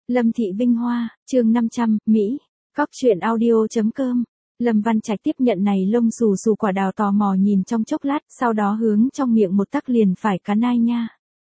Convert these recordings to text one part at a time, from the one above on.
Lâm Thị Vinh Hoa, chương 500, Mỹ. Góc truyện audio.com. Lâm Văn Trạch tiếp nhận này lông xù xù quả đào, tò mò nhìn trong chốc lát, sau đó hướng trong miệng một tắc liền phải cắn ai nha.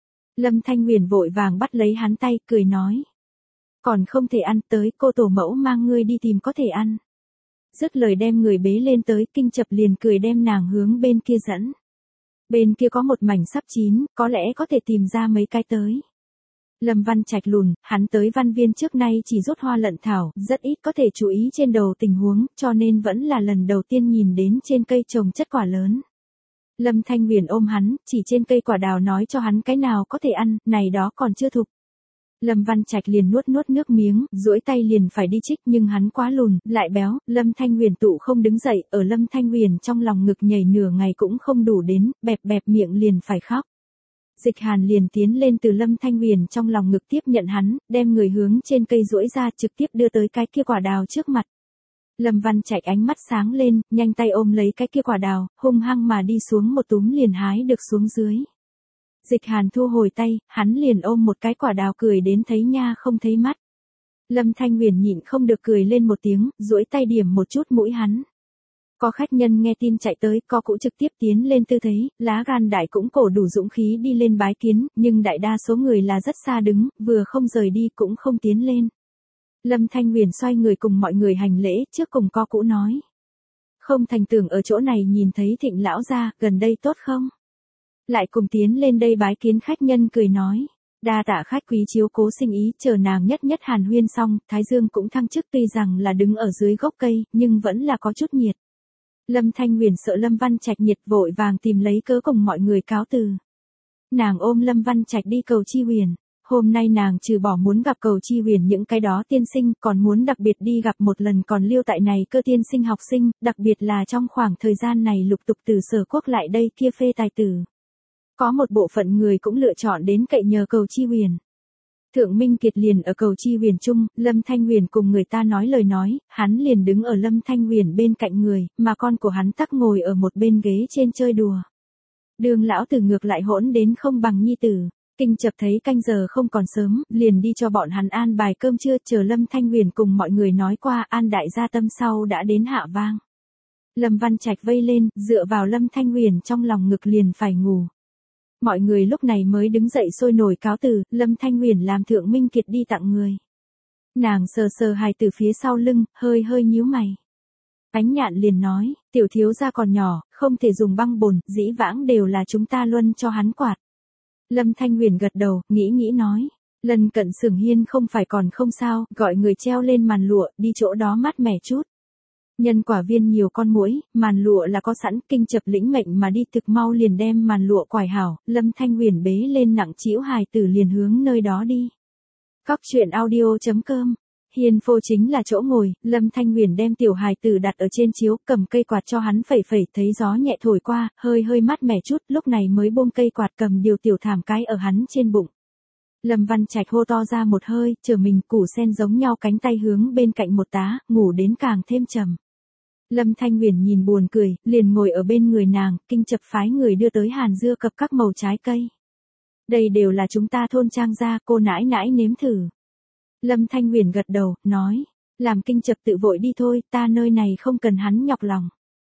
Lâm Thanh Huyền vội vàng bắt lấy hắn tay, cười nói. Còn không thể ăn, tới cô tổ mẫu mang ngươi đi tìm có thể ăn. Dứt lời đem người bế lên tới, Kinh Chập liền cười đem nàng hướng bên kia dẫn. Bên kia có một mảnh sắp chín, có lẽ có thể tìm ra mấy cái tới. Lâm Văn Trạch lùn, hắn tới văn viên trước nay chỉ rút hoa lận thảo, rất ít có thể chú ý trên đầu tình huống, cho nên vẫn là lần đầu tiên nhìn đến trên cây trồng chất quả lớn. Lâm Thanh Huyền ôm hắn, chỉ trên cây quả đào nói cho hắn cái nào có thể ăn, này đó còn chưa thục. Lâm Văn Trạch liền nuốt nước miếng, duỗi tay liền phải đi trích, nhưng hắn quá lùn, lại béo, Lâm Thanh Huyền tụ không đứng dậy, ở Lâm Thanh Huyền trong lòng ngực nhảy nửa ngày cũng không đủ đến, bẹp miệng liền phải khóc. Dịch Hàn liền tiến lên từ Lâm Thanh Huyền trong lòng ngực tiếp nhận hắn, đem người hướng trên cây duỗi ra trực tiếp đưa tới cái kia quả đào trước mặt. Lâm Văn Trạch ánh mắt sáng lên, nhanh tay ôm lấy cái kia quả đào, hung hăng mà đi xuống một túm liền hái được xuống dưới. Dịch Hàn thu hồi tay, hắn liền ôm một cái quả đào cười đến thấy nha không thấy mắt. Lâm Thanh Huyền nhịn không được cười lên một tiếng, duỗi tay điểm một chút mũi hắn. Có khách nhân nghe tin chạy tới, có cũ trực tiếp tiến lên tư thấy, lá gan đại cũng cổ đủ dũng khí đi lên bái kiến, nhưng đại đa số người là rất xa đứng, vừa không rời đi cũng không tiến lên. Lâm Thanh Huyền xoay người cùng mọi người hành lễ, trước cùng có cũ nói. Không thành tưởng ở chỗ này nhìn thấy Thịnh lão gia, gần đây tốt không? Lại cùng tiến lên đây bái kiến khách nhân cười nói. Đa tạ khách quý chiếu cố sinh ý, chờ nàng nhất hàn huyên xong, Thái Dương cũng thăng chức, tuy rằng là đứng ở dưới gốc cây, nhưng vẫn là có chút nhiệt. Lâm Thanh Huyền sợ Lâm Văn Trạch nhiệt, vội vàng tìm lấy cớ cùng mọi người cáo từ. Nàng ôm Lâm Văn Trạch đi cầu Chi Huyền. Hôm nay nàng trừ bỏ muốn gặp cầu Chi Huyền những cái đó tiên sinh, còn muốn đặc biệt đi gặp một lần còn lưu tại này cơ tiên sinh học sinh, đặc biệt là trong khoảng thời gian này lục tục từ Sở Quốc lại đây kia phê tài tử. Có một bộ phận người cũng lựa chọn đến cậy nhờ cầu Chi Huyền. Thượng Minh Kiệt liền ở cầu Chi Huyền chung, Lâm Thanh Huyền cùng người ta nói lời nói, hắn liền đứng ở Lâm Thanh Huyền bên cạnh người, mà con của hắn tắc ngồi ở một bên ghế trên chơi đùa. Đường lão tử ngược lại hỗn đến không bằng nhi tử. Kinh Chập thấy canh giờ không còn sớm, liền đi cho bọn hắn an bài cơm trưa, chờ Lâm Thanh Huyền cùng mọi người nói qua an đại gia tâm sau đã đến hạ vang. Lâm Văn Trạch vây lên, dựa vào Lâm Thanh Huyền trong lòng ngực liền phải ngủ. Mọi người lúc này mới đứng dậy sôi nổi cáo từ, Lâm Thanh Huyền làm Thượng Minh Kiệt đi tặng người. Nàng sờ hài từ phía sau lưng, hơi nhíu mày. Ánh Nhạn liền nói, tiểu thiếu gia còn nhỏ, không thể dùng băng bồn, dĩ vãng đều là chúng ta luân cho hắn quạt. Lâm Thanh Huyền gật đầu, nghĩ nói, lần cận Xưởng Hiên không phải còn không sao, gọi người treo lên màn lụa, đi chỗ đó mát mẻ chút. Nhân quả viên nhiều con muỗi, màn lụa là có sẵn, Kinh Chập lĩnh mệnh mà đi thực mau liền đem màn lụa quải hảo, Lâm Thanh Huyền bế lên nặng trĩu hài tử liền hướng nơi đó đi. Góc truyện audio.com. Hiên phô chính là chỗ ngồi, Lâm Thanh Huyền đem tiểu hài tử đặt ở trên chiếu, cầm cây quạt cho hắn phẩy, thấy gió nhẹ thổi qua, hơi mát mẻ chút, lúc này mới buông cây quạt cầm điều tiểu thảm cái ở hắn trên bụng. Lâm Văn Trạch hô to ra một hơi, chờ mình củ sen giống nhau cánh tay hướng bên cạnh một tá, ngủ đến càng thêm trầm. Lâm Thanh Huyền nhìn buồn cười, liền ngồi ở bên người nàng, Kinh Chập phái người đưa tới hàn dưa cập các màu trái cây. Đây đều là chúng ta thôn trang gia, cô nãi nếm thử. Lâm Thanh Huyền gật đầu, nói, làm Kinh Chập tự vội đi thôi, ta nơi này không cần hắn nhọc lòng.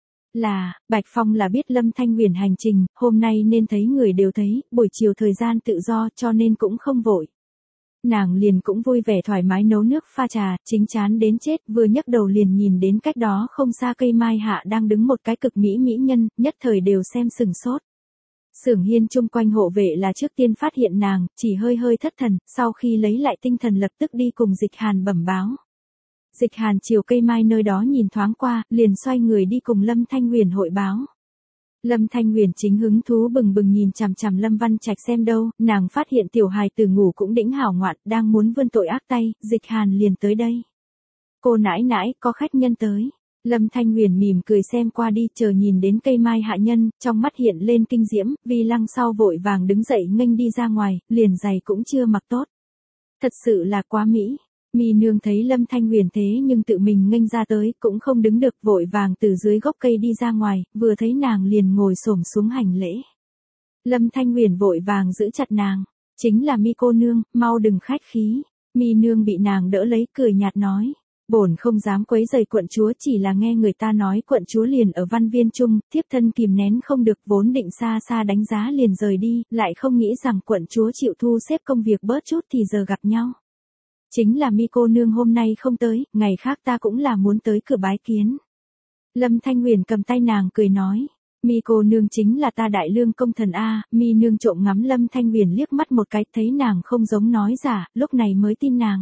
Bạch Phong là biết Lâm Thanh Huyền hành trình, hôm nay nên thấy người đều thấy, buổi chiều thời gian tự do cho nên cũng không vội. Nàng liền cũng vui vẻ thoải mái nấu nước pha trà, chính chán đến chết, vừa nhấc đầu liền nhìn đến cách đó không xa cây mai hạ đang đứng một cái cực mỹ nhân, nhất thời đều xem sừng sốt. Xưởng Hiên chung quanh hộ vệ là trước tiên phát hiện nàng, chỉ hơi thất thần, sau khi lấy lại tinh thần lập tức đi cùng Dịch Hàn bẩm báo. Dịch Hàn chiều cây mai nơi đó nhìn thoáng qua, liền xoay người đi cùng Lâm Thanh Huyền hội báo. Lâm Thanh Huyền chính hứng thú bừng nhìn chằm Lâm Văn Trạch xem đâu, nàng phát hiện tiểu hài tử ngủ cũng đĩnh hảo ngoạn, đang muốn vươn tội ác tay, Dịch Hàn liền tới đây. Cô nãi, có khách nhân tới. Lâm Thanh Huyền mỉm cười xem qua đi, chờ nhìn đến cây mai hạ nhân, trong mắt hiện lên kinh diễm, Vi Lăng sau vội vàng đứng dậy nghênh đi ra ngoài, liền giày cũng chưa mặc tốt. Thật sự là quá mỹ. Mi nương thấy Lâm Thanh Huyền thế nhưng tự mình nghênh ra tới, cũng không đứng được, vội vàng từ dưới gốc cây đi ra ngoài, vừa thấy nàng liền ngồi xổm xuống hành lễ. Lâm Thanh Huyền vội vàng giữ chặt nàng, chính là Mi cô nương, mau đừng khách khí. Mi nương bị nàng đỡ lấy cười nhạt nói. Bổn không dám quấy rầy quận chúa, chỉ là nghe người ta nói quận chúa liền ở Văn Viên Trung, thiếp thân kìm nén không được, vốn định xa xa đánh giá liền rời đi, lại không nghĩ rằng quận chúa chịu thu xếp công việc bớt chút thì giờ gặp nhau. Chính là Mi cô nương hôm nay không tới, ngày khác ta cũng là muốn tới cửa bái kiến. Lâm Thanh Huyền cầm tay nàng cười nói. Mi cô nương chính là ta đại lương công thần a. Mi nương trộm ngắm Lâm Thanh Huyền liếc mắt một cái, thấy nàng không giống nói giả, lúc này mới tin nàng.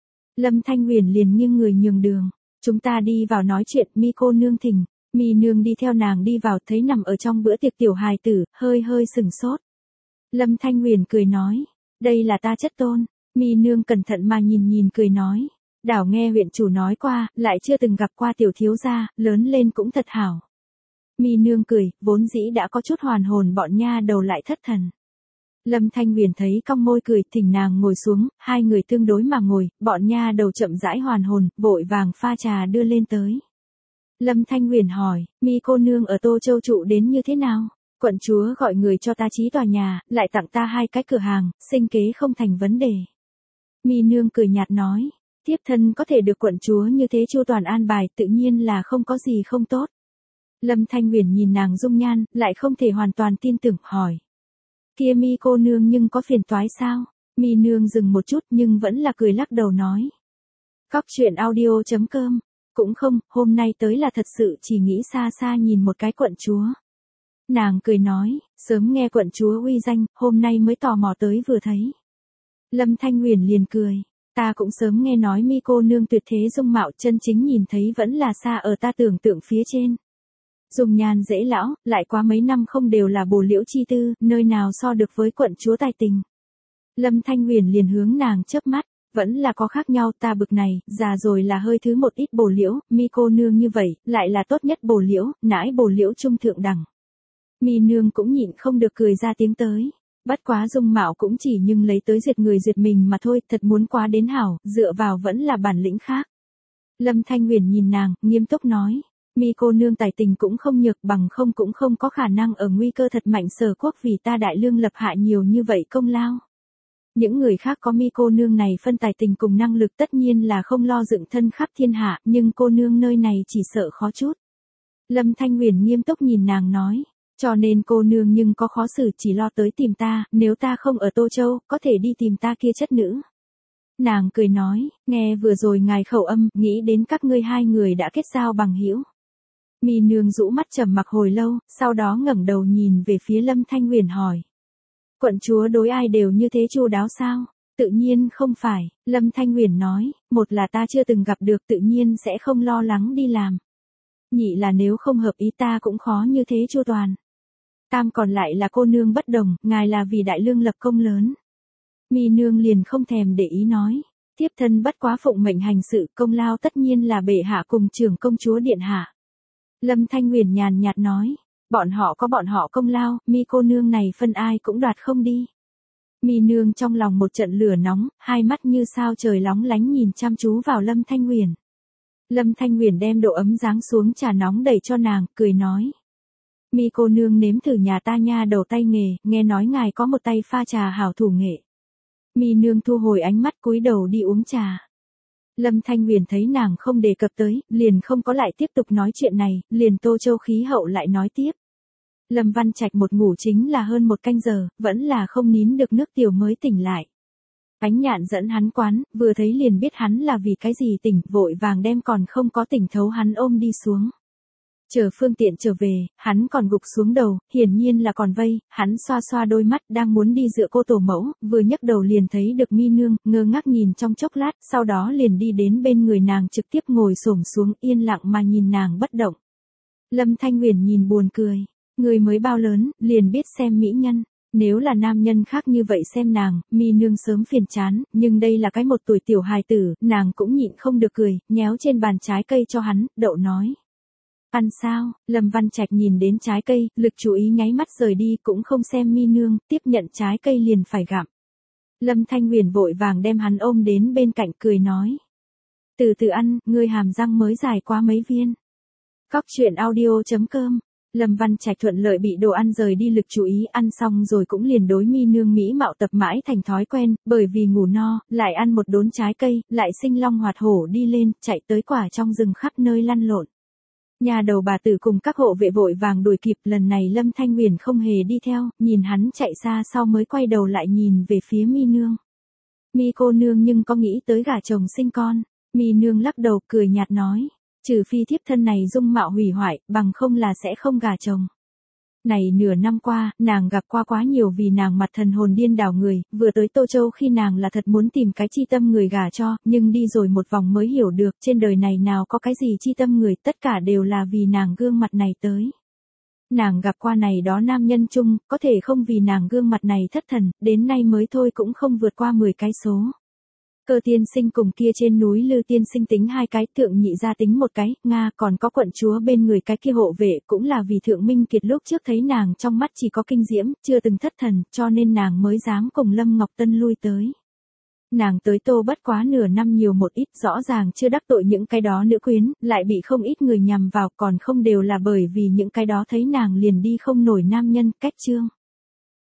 Lâm Thanh Huyền liền nghiêng người nhường đường. Chúng ta đi vào nói chuyện, Mi cô nương thỉnh. Mi nương đi theo nàng đi vào, thấy nằm ở trong bữa tiệc tiểu hài tử, hơi hơi sừng sốt. Lâm Thanh Huyền cười nói. Đây là ta chất tôn. Mi nương cẩn thận mà nhìn cười nói. Đảo nghe huyện chủ nói qua, lại chưa từng gặp qua tiểu thiếu gia, lớn lên cũng thật hảo. Mi nương cười, vốn dĩ đã có chút hoàn hồn bọn nha đầu lại thất thần. Lâm Thanh Huyền thấy cong môi cười, thỉnh nàng ngồi xuống, hai người tương đối mà ngồi, bọn nha đầu chậm rãi hoàn hồn, vội vàng pha trà đưa lên tới. Lâm Thanh Huyền hỏi, Mi cô nương ở Tô Châu trụ đến như thế nào? Quận chúa gọi người cho ta chí tòa nhà, lại tặng ta 2 cái cửa hàng, sinh kế không thành vấn đề. Mi nương cười nhạt nói, thiếp thân có thể được quận chúa như thế chu toàn an bài, tự nhiên là không có gì không tốt. Lâm Thanh Huyền nhìn nàng dung nhan, lại không thể hoàn toàn tin tưởng, hỏi. Kia Mi cô nương nhưng có phiền toái sao? Mi nương dừng một chút nhưng vẫn là cười lắc đầu nói. Cóc truyện audio.com. Cũng không, hôm nay tới là thật sự chỉ nghĩ xa xa nhìn một cái quận chúa. Nàng cười nói, sớm nghe quận chúa uy danh, hôm nay mới tò mò tới vừa thấy. Lâm Thanh Huyền liền cười. Ta cũng sớm nghe nói Mi cô nương tuyệt thế dung mạo, chân chính nhìn thấy vẫn là xa ở ta tưởng tượng phía trên. Dùng nhan dễ lão, lại qua mấy năm không đều là bồ liễu chi tư, nơi nào so được với quận chúa tài tình. Lâm Thanh Huyền liền hướng nàng chớp mắt, vẫn là có khác nhau, ta bực này, già rồi là hơi thứ một ít bồ liễu, Mi cô nương như vậy, lại là tốt nhất bồ liễu, nãi bồ liễu trung thượng đẳng. Mi nương cũng nhịn không được cười ra tiếng tới. Bất quá dung mạo cũng chỉ nhưng lấy tới diệt người diệt mình mà thôi, thật muốn quá đến hảo, dựa vào vẫn là bản lĩnh khác. Lâm Thanh Huyền nhìn nàng, nghiêm túc nói. Mi cô nương tài tình cũng không nhược, bằng không cũng không có khả năng ở nguy cơ thật mạnh Sở quốc vì ta đại lương lập hạ nhiều như vậy công lao. Những người khác có Mi cô nương này phân tài tình cùng năng lực tất nhiên là không lo dựng thân khắp thiên hạ, nhưng cô nương nơi này chỉ sợ khó chút. Lâm Thanh Huyền nghiêm túc nhìn nàng nói. Cho nên cô nương nhưng có khó xử chỉ lo tới tìm ta, nếu ta không ở Tô Châu, có thể đi tìm ta kia chất nữ. Nàng cười nói, nghe vừa rồi ngài khẩu âm, nghĩ đến các ngươi hai người đã kết giao bằng hữu. Mi nương rũ mắt trầm mặc hồi lâu, sau đó ngẩng đầu nhìn về phía Lâm Thanh Huyền hỏi. Quận chúa đối ai đều như thế chu đáo sao? Tự nhiên không phải, Lâm Thanh Huyền nói, một là ta chưa từng gặp được, tự nhiên sẽ không lo lắng đi làm. Nhị là nếu không hợp ý ta cũng khó như thế chu toàn. Tam còn lại là cô nương bất đồng, ngài là vì đại lương lập công lớn. Mi nương liền không thèm để ý nói, tiếp thân bất quá phụng mệnh hành sự, công lao tất nhiên là bệ hạ cùng trưởng công chúa điện hạ. Lâm Thanh Huyền nhàn nhạt nói, bọn họ có bọn họ công lao, Mi cô nương này phân ai cũng đoạt không đi. Mi nương trong lòng một trận lửa nóng, hai mắt như sao trời lóng lánh nhìn chăm chú vào Lâm Thanh Huyền. Lâm Thanh Huyền đem độ ấm giáng xuống trà nóng đẩy cho nàng, cười nói. Mi cô nương nếm thử nhà ta nha đầu tay nghề, nghe nói ngài có một tay pha trà hảo thủ nghệ. Mi nương thu hồi ánh mắt cúi đầu đi uống trà. Lâm Thanh Huyền thấy nàng không đề cập tới, liền không có lại tiếp tục nói chuyện này, liền Tô Châu khí hậu lại nói tiếp. Lâm Văn Trạch một ngủ chính là hơn 1 canh giờ, vẫn là không nín được nước tiểu mới tỉnh lại. Ánh Nhạn dẫn hắn quán, vừa thấy liền biết hắn là vì cái gì tỉnh, vội vàng đem còn không có tỉnh thấu hắn ôm đi xuống. Chờ phương tiện trở về, hắn còn gục xuống đầu, hiển nhiên là còn vây, hắn xoa xoa đôi mắt đang muốn đi dựa cô tổ mẫu, vừa nhấc đầu liền thấy được Mi nương, ngơ ngác nhìn trong chốc lát, sau đó liền đi đến bên người nàng trực tiếp ngồi xổm xuống yên lặng mà nhìn nàng bất động. Lâm Thanh Huyền nhìn buồn cười, người mới bao lớn, liền biết xem mỹ nhân. Nếu là nam nhân khác như vậy xem nàng, Mi nương sớm phiền chán, nhưng đây là cái 1 tuổi tiểu hài tử, nàng cũng nhịn không được cười, nhéo trên bàn trái cây cho hắn, đậu nói. Ăn sao? Lâm Văn Trạch nhìn đến trái cây, lực chú ý nháy mắt rời đi, cũng không xem Mi nương, tiếp nhận trái cây liền phải gặm. Lâm Thanh Huyền vội vàng đem hắn ôm đến bên cạnh cười nói. Từ từ ăn, ngươi hàm răng mới dài quá mấy viên. Cóc truyện audio.com Lâm Văn Trạch thuận lợi bị đồ ăn rời đi lực chú ý, ăn xong rồi cũng liền đối mi nương mỹ mạo tập mãi thành thói quen, bởi vì ngủ no, lại ăn một đốn trái cây, lại sinh long hoạt hổ đi lên, chạy tới quả trong rừng khắp nơi lăn lộn. Nhà đầu bà tử cùng các hộ vệ vội vàng đuổi kịp, lần này Lâm Thanh Huyền không hề đi theo, nhìn hắn chạy xa sau mới quay đầu lại nhìn về phía mi nương. Mi cô nương nhưng có nghĩ tới gả chồng sinh con? Mi nương lắc đầu cười nhạt nói, trừ phi thiếp thân này dung mạo hủy hoại, bằng không là sẽ không gả chồng. Này nửa năm qua, nàng gặp qua quá nhiều vì nàng mặt thần hồn điên đảo người, vừa tới Tô Châu khi nàng là thật muốn tìm cái chi tâm người gả cho, nhưng đi rồi một vòng mới hiểu được, trên đời này nào có cái gì chi tâm người, tất cả đều là vì nàng gương mặt này tới. Nàng gặp qua này đó nam nhân chung, có thể không vì nàng gương mặt này thất thần, đến nay mới thôi cũng không vượt qua 10 cái số. Cơ tiên sinh cùng kia trên núi Lư tiên sinh tính 2 cái, thượng nhị gia tính 1 cái, Nga còn có quận chúa bên người cái kia hộ vệ, cũng là vì thượng Minh Kiệt lúc trước thấy nàng trong mắt chỉ có kinh diễm, chưa từng thất thần, cho nên nàng mới dám cùng Lâm Ngọc Tân lui tới. Nàng tới Tô bất quá nửa năm nhiều một ít, rõ ràng chưa đắc tội những cái đó nữ quyến, lại bị không ít người nhằm vào, còn không đều là bởi vì những cái đó thấy nàng liền đi không nổi nam nhân, cách chương.